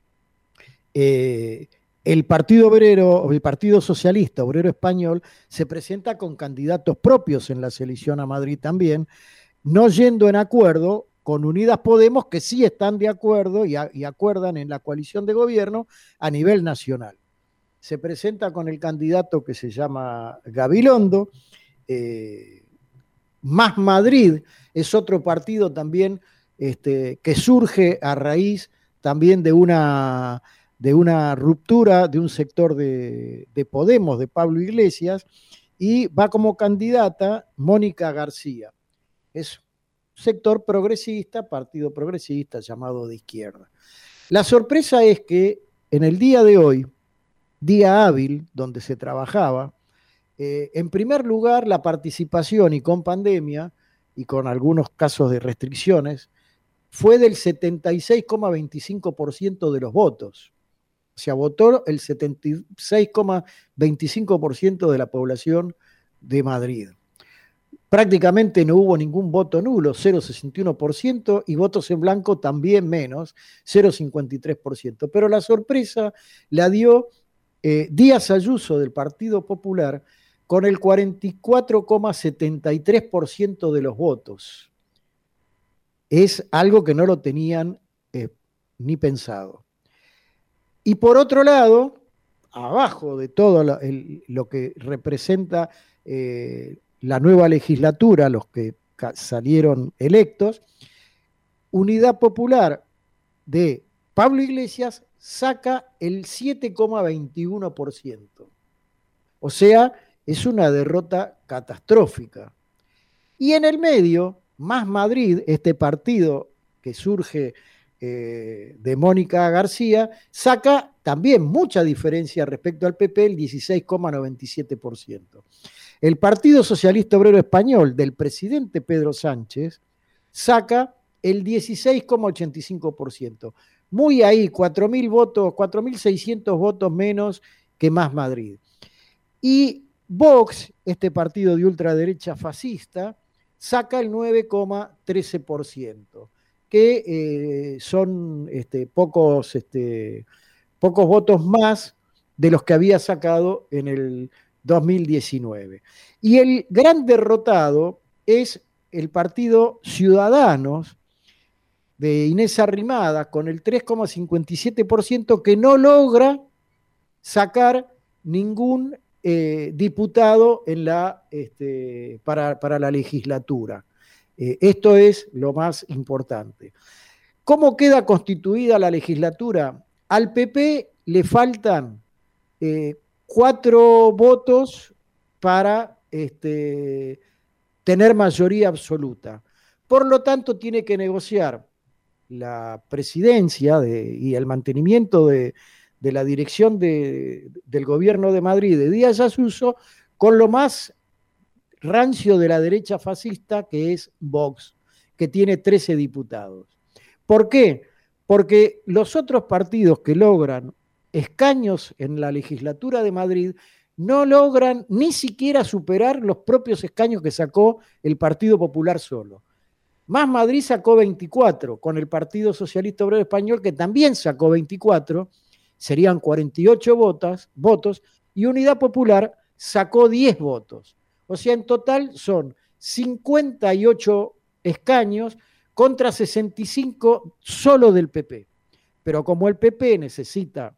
eh, el Partido Obrero, el Partido Socialista Obrero Español, se presenta con candidatos propios en la selección a Madrid también, no yendo en acuerdo con Unidas Podemos, que sí están de acuerdo y, a, y acuerdan en la coalición de gobierno a nivel nacional. Se presenta con el candidato que se llama Gabilondo. eh, Más Madrid es otro partido también este, que surge a raíz también de una... de una ruptura de un sector de, de Podemos, de Pablo Iglesias, y va como candidata Mónica García. Es un sector progresista, partido progresista llamado de izquierda. La sorpresa es que en el día de hoy, día hábil, donde se trabajaba, eh, en primer lugar la participación y con pandemia, y con algunos casos de restricciones, fue del setenta y seis coma veinticinco por ciento de los votos. O sea, votó el setenta y seis coma veinticinco por ciento de la población de Madrid. Prácticamente no hubo ningún voto nulo, cero coma sesenta y uno por ciento, y votos en blanco también menos, cero coma cincuenta y tres por ciento. Pero la sorpresa la dio eh, Díaz Ayuso del Partido Popular con el cuarenta y cuatro coma setenta y tres por ciento de los votos. Es algo que no lo tenían eh, ni pensado. Y por otro lado, abajo de todo lo, el, lo que representa eh, la nueva legislatura, los que salieron electos, Unidad Popular de Pablo Iglesias saca el siete coma veintiuno por ciento. O sea, es una derrota catastrófica. Y en el medio, Más Madrid, este partido que surge Eh, de Mónica García, saca también mucha diferencia respecto al P P, el dieciséis coma noventa y siete por ciento. El Partido Socialista Obrero Español del presidente Pedro Sánchez saca el dieciséis coma ochenta y cinco por ciento. Muy ahí, cuatro mil votos, cuatro mil seiscientos votos menos que Más Madrid. Y Vox, este partido de ultraderecha fascista, saca el nueve coma trece por ciento. que eh, son este, pocos, este, pocos votos más de los que había sacado en el dos mil diecinueve. Y el gran derrotado es el partido Ciudadanos de Inés Arrimada, con el tres coma cincuenta y siete por ciento, que no logra sacar ningún eh, diputado en la, este, para, para la legislatura. Eh, esto es lo más importante. ¿Cómo queda constituida la legislatura? Al P P le faltan eh, cuatro votos para este, tener mayoría absoluta. Por lo tanto, tiene que negociar la presidencia de, y el mantenimiento de, de la dirección de, del gobierno de Madrid de Díaz Ayuso con lo más rancio de la derecha fascista, que es Vox, que tiene trece diputados. ¿Por qué? Porque los otros partidos que logran escaños en la legislatura de Madrid no logran ni siquiera superar los propios escaños que sacó el Partido Popular solo. Más Madrid sacó veinticuatro, con el Partido Socialista Obrero Español, que también sacó veinticuatro, serían cuarenta y ocho votos, votos, y Unidad Popular sacó diez votos. O sea, en total son cincuenta y ocho escaños contra sesenta y cinco solo del P P. Pero como el P P necesita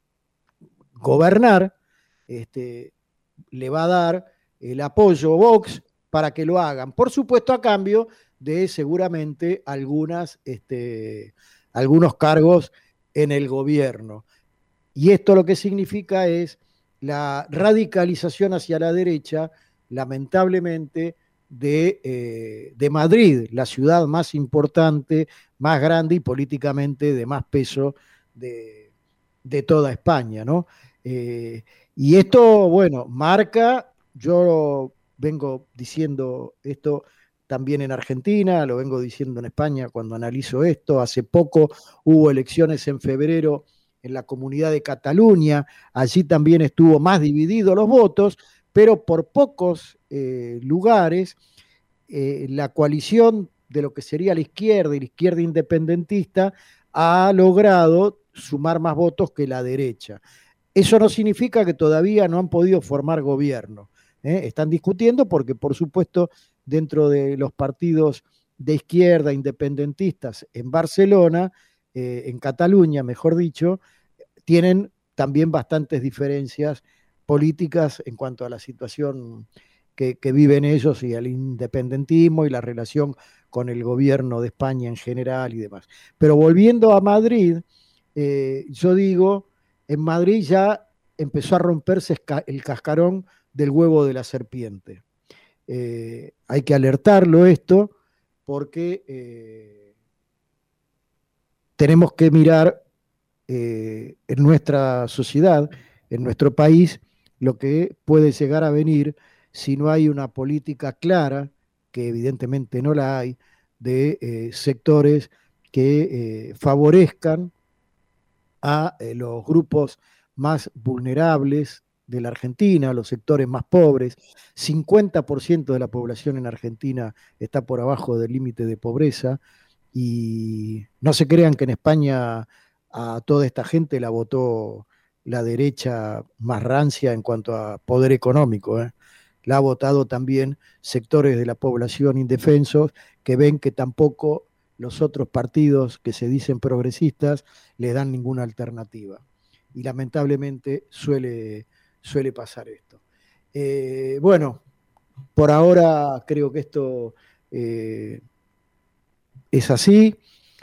gobernar, este, le va a dar el apoyo Vox para que lo hagan. Por supuesto, a cambio de seguramente algunas, este, algunos cargos en el gobierno. Y esto lo que significa es la radicalización hacia la derecha, lamentablemente, de, eh, de Madrid, la ciudad más importante, más grande y políticamente de más peso de, de toda España, ¿no? Eh, y esto, bueno, marca, yo vengo diciendo esto también en Argentina, lo vengo diciendo en España cuando analizo esto, hace poco hubo elecciones en febrero en la Comunidad de Cataluña, allí también estuvo más divididos los votos, pero por pocos eh, lugares eh, la coalición de lo que sería la izquierda y la izquierda independentista ha logrado sumar más votos que la derecha. Eso no significa que todavía no han podido formar gobierno. ¿eh? Están discutiendo porque, por supuesto, dentro de los partidos de izquierda independentistas en Barcelona, eh, en Cataluña, mejor dicho, tienen también bastantes diferencias políticas en cuanto a la situación que, que viven ellos y al independentismo y la relación con el gobierno de España en general y demás. Pero volviendo a Madrid, eh, yo digo, en Madrid ya empezó a romperse el cascarón del huevo de la serpiente. Eh, hay que alertarlo esto porque eh, tenemos que mirar eh, en nuestra sociedad, en nuestro país, lo que puede llegar a venir si no hay una política clara, que evidentemente no la hay, de eh, sectores que eh, favorezcan a eh, los grupos más vulnerables de la Argentina, los sectores más pobres. cincuenta por ciento de la población en Argentina está por abajo del límite de pobreza y no se crean que en España a toda esta gente la votó la derecha más rancia en cuanto a poder económico. ¿eh? La ha votado también sectores de la población indefensos que ven que tampoco los otros partidos que se dicen progresistas le dan ninguna alternativa. Y lamentablemente suele, suele pasar esto. Eh, bueno, por ahora creo que esto eh, es así.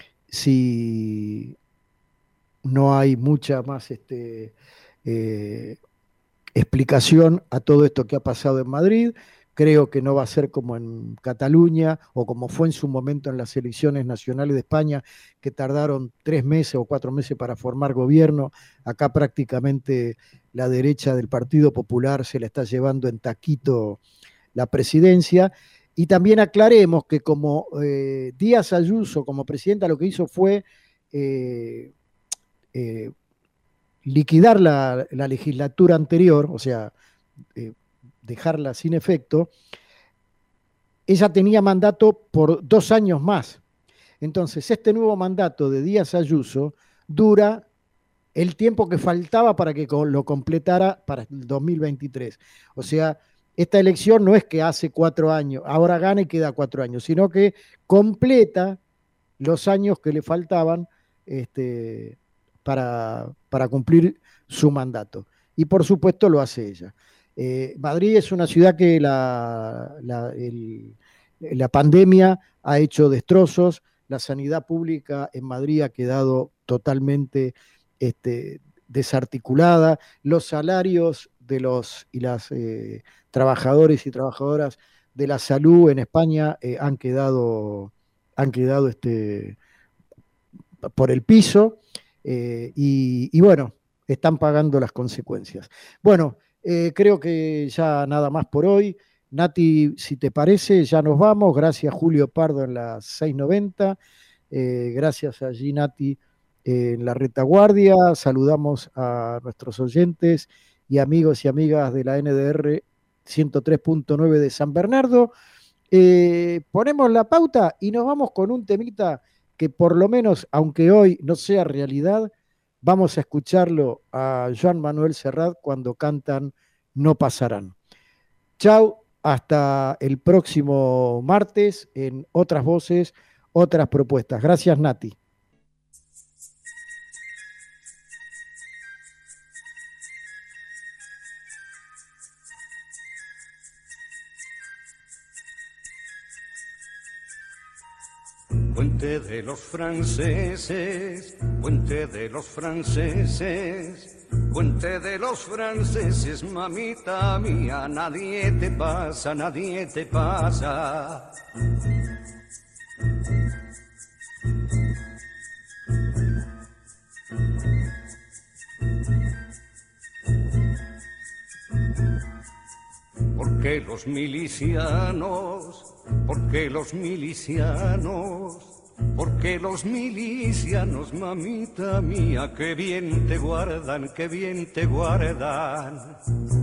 Si no hay mucha más este, eh, explicación a todo esto que ha pasado en Madrid. Creo que no va a ser como en Cataluña o como fue en su momento en las elecciones nacionales de España, que tardaron tres meses o cuatro meses para formar gobierno. Acá prácticamente la derecha del Partido Popular se la está llevando en taquito la presidencia. Y también aclaremos que como eh, Díaz Ayuso, como presidenta, lo que hizo fue eh, eh, liquidar la, la legislatura anterior, o sea, eh, dejarla sin efecto. Ella tenía mandato por dos años más. Entonces, este nuevo mandato de Díaz Ayuso dura el tiempo que faltaba para que lo completara para el dos mil veintitrés. O sea, esta elección no es que hace cuatro años, ahora gana y queda cuatro años, sino que completa los años que le faltaban este, para, para cumplir su mandato. Y por supuesto lo hace ella. Eh, Madrid es una ciudad que la, la, el, la pandemia ha hecho destrozos, la sanidad pública en Madrid ha quedado totalmente este, desarticulada, los salarios de los y las eh, trabajadores y trabajadoras de la salud en España eh, han quedado, han quedado este, por el piso eh, y, y bueno, están pagando las consecuencias. Bueno, eh, creo que ya nada más por hoy. Nati, si te parece, ya nos vamos. Gracias Julio Pardo en las seis noventa. Eh, gracias allí Nati eh, en la retaguardia. Saludamos a nuestros oyentes y amigos y amigas de la N D R ciento tres punto nueve de San Bernardo. Eh, ponemos la pauta y nos vamos con un temita que por lo menos, aunque hoy no sea realidad, vamos a escucharlo a Joan Manuel Serrat cuando cantan No Pasarán. Chau, hasta el próximo martes en Otras Voces, Otras Propuestas. Gracias, Nati. Puente de los franceses, puente de los franceses, puente de los franceses, mamita mía, nadie te pasa, nadie te pasa. Porque los milicianos, porque los milicianos, porque los milicianos, mamita mía, que bien te guardan, que bien te guardan.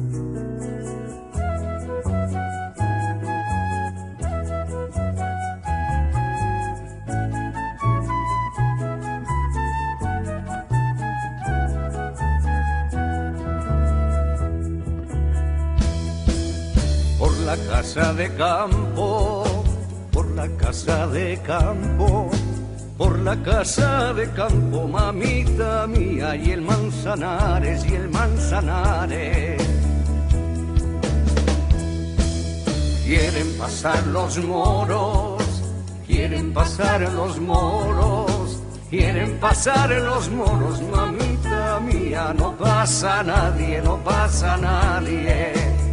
Por la casa de campo, por la casa de campo, por la casa de campo, mamita mía, y el Manzanares, y el Manzanares. Quieren pasar los moros, quieren pasar los moros, quieren pasar los moros, mamita mía, no pasa nadie, no pasa nadie.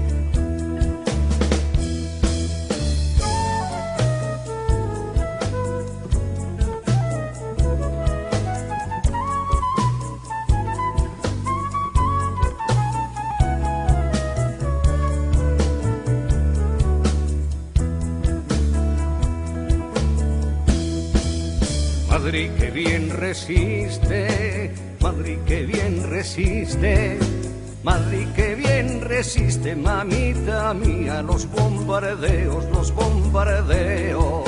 Madrid que bien resiste, Madrid que bien resiste, Madrid que bien resiste, mamita mía, los bombardeos, los bombardeos.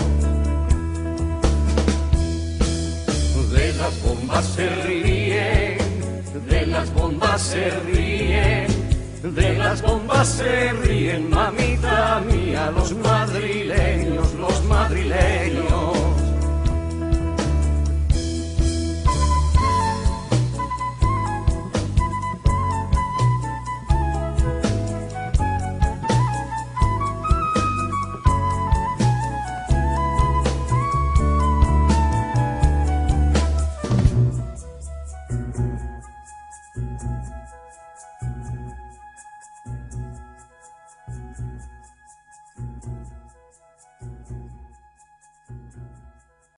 De las bombas se ríen, de las bombas se ríen, de las bombas se ríen, mamita mía, los madrileños, los madrileños.